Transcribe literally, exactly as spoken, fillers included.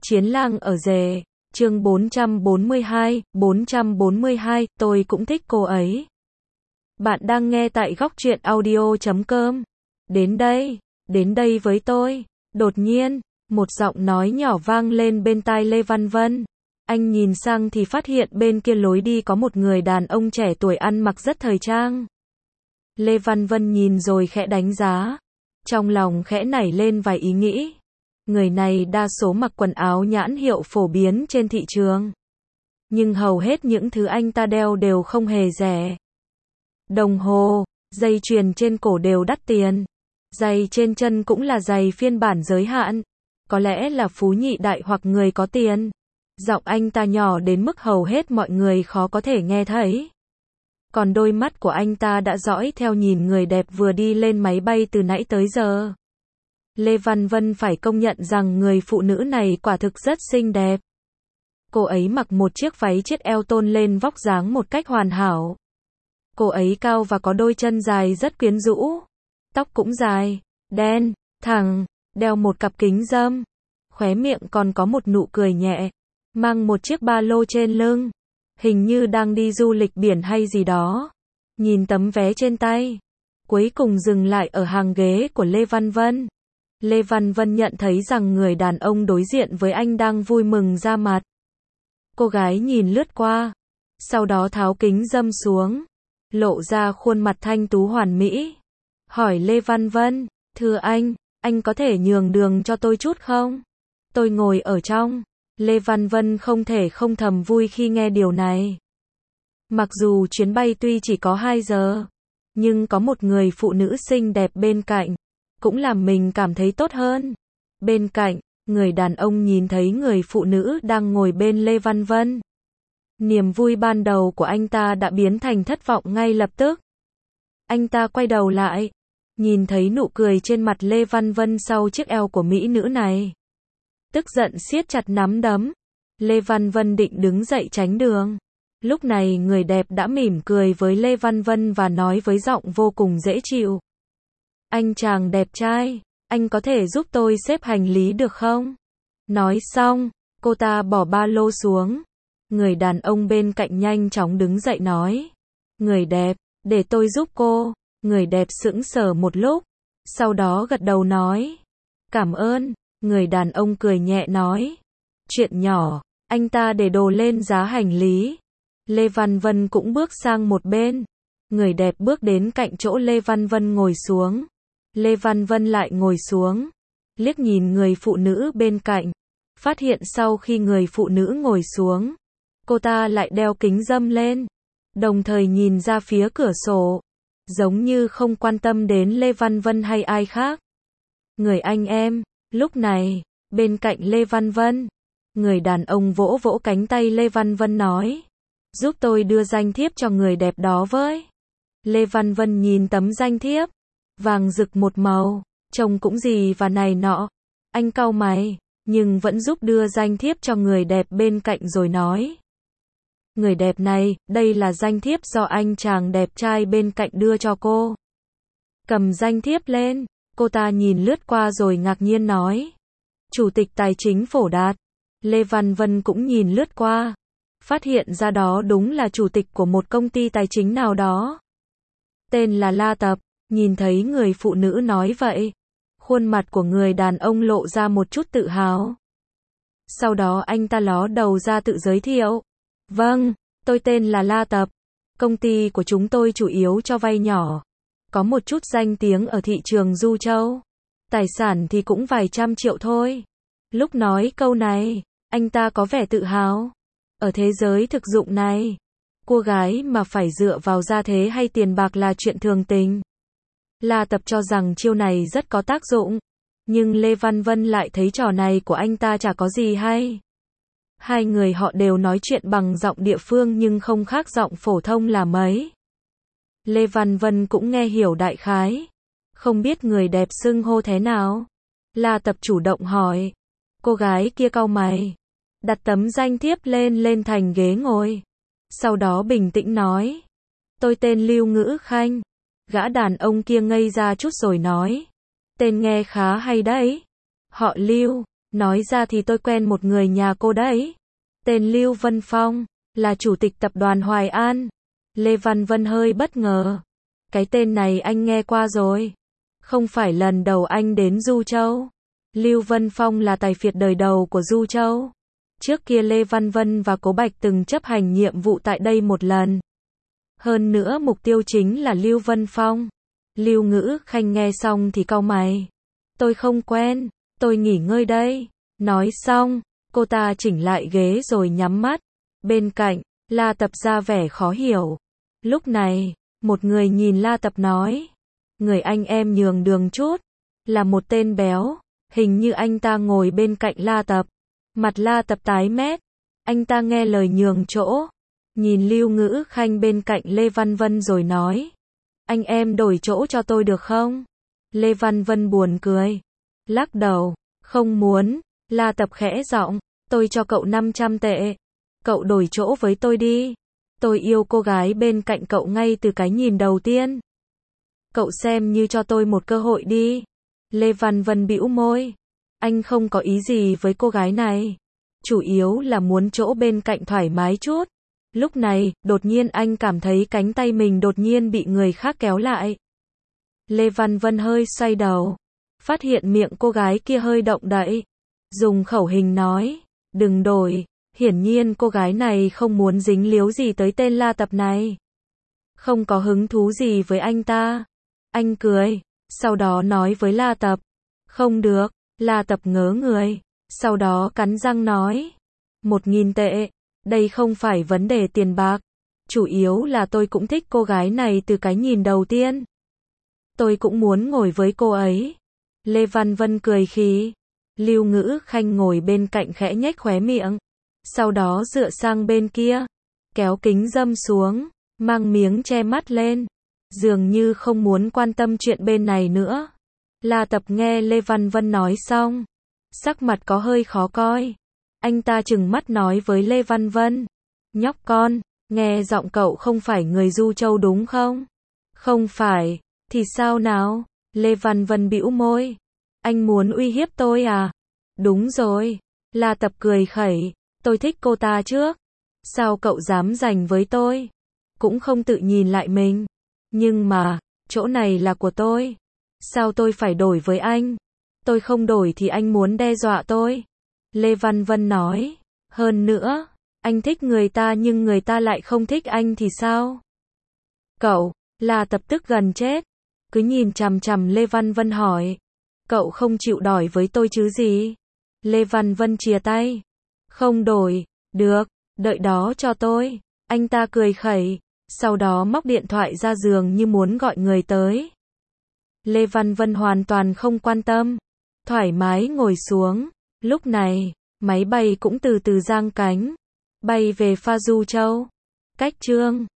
Chiến lang ở rể, chương bốn trăm bốn mươi hai, bốn trăm bốn mươi hai, tôi cũng thích cô ấy. Bạn đang nghe tại góc truyện audio chấm com. Đến đây, đến đây với tôi. Đột nhiên, một giọng nói nhỏ vang lên bên tai Lê Văn Vân. Anh nhìn sang thì phát hiện bên kia lối đi có một người đàn ông trẻ tuổi ăn mặc rất thời trang. Lê Văn Vân nhìn rồi khẽ đánh giá. Trong lòng khẽ nảy lên vài ý nghĩ. Người này đa số mặc quần áo nhãn hiệu phổ biến trên thị trường. Nhưng hầu hết những thứ anh ta đeo đều không hề rẻ. Đồng hồ, dây chuyền trên cổ đều đắt tiền. Giày trên chân cũng là giày phiên bản giới hạn. Có lẽ là phú nhị đại hoặc người có tiền. Giọng anh ta nhỏ đến mức hầu hết mọi người khó có thể nghe thấy. Còn đôi mắt của anh ta đã dõi theo nhìn người đẹp vừa đi lên máy bay từ nãy tới giờ. Lê Văn Vân phải công nhận rằng người phụ nữ này quả thực rất xinh đẹp. Cô ấy mặc một chiếc váy chiết eo tôn lên vóc dáng một cách hoàn hảo. Cô ấy cao và có đôi chân dài rất quyến rũ. Tóc cũng dài, đen, thẳng, đeo một cặp kính râm. Khóe miệng còn có một nụ cười nhẹ. Mang một chiếc ba lô trên lưng. Hình như đang đi du lịch biển hay gì đó. Nhìn tấm vé trên tay. Cuối cùng dừng lại ở hàng ghế của Lê Văn Vân. Lê Văn Vân nhận thấy rằng người đàn ông đối diện với anh đang vui mừng ra mặt. Cô gái nhìn lướt qua. Sau đó tháo kính râm xuống. Lộ ra khuôn mặt thanh tú hoàn mỹ. Hỏi Lê Văn Vân, thưa anh, anh có thể nhường đường cho tôi chút không? Tôi ngồi ở trong. Lê Văn Vân không thể không thầm vui khi nghe điều này. Mặc dù chuyến bay tuy chỉ có hai giờ, nhưng có một người phụ nữ xinh đẹp bên cạnh, cũng làm mình cảm thấy tốt hơn. Bên cạnh, người đàn ông nhìn thấy người phụ nữ đang ngồi bên Lê Văn Vân. Niềm vui ban đầu của anh ta đã biến thành thất vọng ngay lập tức. Anh ta quay đầu lại, nhìn thấy nụ cười trên mặt Lê Văn Vân sau chiếc eo của mỹ nữ này. Tức giận siết chặt nắm đấm. Lê Văn Vân định đứng dậy tránh đường. Lúc này người đẹp đã mỉm cười với Lê Văn Vân và nói với giọng vô cùng dễ chịu. Anh chàng đẹp trai, anh có thể giúp tôi xếp hành lý được không? Nói xong, cô ta bỏ ba lô xuống. Người đàn ông bên cạnh nhanh chóng đứng dậy nói. Người đẹp, để tôi giúp cô. Người đẹp sững sờ một lúc. Sau đó gật đầu nói. Cảm ơn. Người đàn ông cười nhẹ nói. Chuyện nhỏ, anh ta để đồ lên giá hành lý. Lê Văn Vân cũng bước sang một bên. Người đẹp bước đến cạnh chỗ Lê Văn Vân ngồi xuống. Lê Văn Vân lại ngồi xuống. Liếc nhìn người phụ nữ bên cạnh. Phát hiện sau khi người phụ nữ ngồi xuống, cô ta lại đeo kính râm lên. Đồng thời nhìn ra phía cửa sổ. Giống như không quan tâm đến Lê Văn Vân hay ai khác. Người anh em. Lúc này, bên cạnh Lê Văn Vân, người đàn ông vỗ vỗ cánh tay Lê Văn Vân nói. Giúp tôi đưa danh thiếp cho người đẹp đó với. Lê Văn Vân nhìn tấm danh thiếp. Vàng rực một màu, trông cũng gì và này nọ. Anh cau mày, nhưng vẫn giúp đưa danh thiếp cho người đẹp bên cạnh rồi nói. Người đẹp này, đây là danh thiếp do anh chàng đẹp trai bên cạnh đưa cho cô. Cầm danh thiếp lên. Cô ta nhìn lướt qua rồi ngạc nhiên nói. Chủ tịch Tài chính Phổ Đạt. Lê Văn Vân cũng nhìn lướt qua. Phát hiện ra đó đúng là chủ tịch của một công ty tài chính nào đó. Tên là La Tập. Nhìn thấy người phụ nữ nói vậy. Khuôn mặt của người đàn ông lộ ra một chút tự hào. Sau đó anh ta ló đầu ra tự giới thiệu. Vâng, tôi tên là La Tập. Công ty của chúng tôi chủ yếu cho vay nhỏ. Có một chút danh tiếng ở thị trường Du Châu. Tài sản thì cũng vài trăm triệu thôi. Lúc nói câu này, anh ta có vẻ tự hào. Ở thế giới thực dụng này, cô gái mà phải dựa vào gia thế hay tiền bạc là chuyện thường tình. La Tập cho rằng chiêu này rất có tác dụng. Nhưng Lê Văn Vân lại thấy trò này của anh ta chả có gì hay. Hai người họ đều nói chuyện bằng giọng địa phương nhưng không khác giọng phổ thông là mấy. Lê Văn Vân cũng nghe hiểu đại khái. Không biết người đẹp xưng hô thế nào. La Tập chủ động hỏi. Cô gái kia cau mày. Đặt tấm danh thiếp lên lên thành ghế ngồi. Sau đó bình tĩnh nói. Tôi tên Lưu Ngữ Khanh. Gã đàn ông kia ngây ra chút rồi nói. Tên nghe khá hay đấy. Họ Lưu. Nói ra thì tôi quen một người nhà cô đấy. Tên Lưu Vân Phong, là chủ tịch tập đoàn Hoài An. Lê Văn Vân hơi bất ngờ. Cái tên này anh nghe qua rồi. Không phải lần đầu anh đến Du Châu. Lưu Vân Phong là tài phiệt đời đầu của Du Châu. Trước kia Lê Văn Vân và Cố Bạch từng chấp hành nhiệm vụ tại đây một lần. Hơn nữa mục tiêu chính là Lưu Vân Phong. Lưu Ngữ Khanh nghe xong thì cau mày. Tôi không quen, tôi nghỉ ngơi đây. Nói xong, cô ta chỉnh lại ghế rồi nhắm mắt. Bên cạnh, La Tập ra vẻ khó hiểu. Lúc này, một người nhìn La Tập nói. Người anh em nhường đường chút. Là một tên béo. Hình như anh ta ngồi bên cạnh La Tập. Mặt La Tập tái mét. Anh ta nghe lời nhường chỗ. Nhìn Lưu Ngữ Khanh bên cạnh Lê Văn Vân rồi nói. Anh em đổi chỗ cho tôi được không? Lê Văn Vân buồn cười. Lắc đầu. Không muốn. La Tập khẽ giọng. Tôi cho cậu năm trăm tệ. Cậu đổi chỗ với tôi đi. Tôi yêu cô gái bên cạnh cậu ngay từ cái nhìn đầu tiên. Cậu xem như cho tôi một cơ hội đi. Lê Văn Vân bĩu môi. Anh không có ý gì với cô gái này. Chủ yếu là muốn chỗ bên cạnh thoải mái chút. Lúc này, đột nhiên anh cảm thấy cánh tay mình đột nhiên bị người khác kéo lại. Lê Văn Vân hơi xoay đầu. Phát hiện miệng cô gái kia hơi động đậy. Dùng khẩu hình nói. Đừng đổi. Hiển nhiên cô gái này không muốn dính líu gì tới tên La Tập này. Không có hứng thú gì với anh ta. Anh cười. Sau đó nói với La Tập. Không được. La Tập ngớ người. Sau đó cắn răng nói. Một nghìn tệ. Đây không phải vấn đề tiền bạc. Chủ yếu là tôi cũng thích cô gái này từ cái nhìn đầu tiên. Tôi cũng muốn ngồi với cô ấy. Lê Văn Vân cười khí. Lưu Ngữ Khanh ngồi bên cạnh khẽ nhếch khóe miệng. Sau đó dựa sang bên kia. Kéo kính râm xuống. Mang miếng che mắt lên. Dường như không muốn quan tâm chuyện bên này nữa. La Tập nghe Lê Văn Vân nói xong. Sắc mặt có hơi khó coi. Anh ta trừng mắt nói với Lê Văn Vân. Nhóc con, nghe giọng cậu không phải người Du Châu đúng không? Không phải, thì sao nào? Lê Văn Vân bĩu môi. Anh muốn uy hiếp tôi à? Đúng rồi. La Tập cười khẩy. Tôi thích cô ta trước. Sao cậu dám giành với tôi? Cũng không tự nhìn lại mình. Nhưng mà, chỗ này là của tôi. Sao tôi phải đổi với anh? Tôi không đổi thì anh muốn đe dọa tôi. Lê Văn Vân nói. Hơn nữa, anh thích người ta nhưng người ta lại không thích anh thì sao? Cậu, là Tập tức gần chết. Cứ nhìn chằm chằm Lê Văn Vân hỏi. Cậu không chịu đổi với tôi chứ gì? Lê Văn Vân chìa tay. Không đổi, được, đợi đó cho tôi. Anh ta cười khẩy. Sau đó móc điện thoại ra giường như muốn gọi người tới. Lê Văn Vân hoàn toàn không quan tâm. Thoải mái ngồi xuống. Lúc này, máy bay cũng từ từ giang cánh. Bay về pha Du Châu. Cách Chương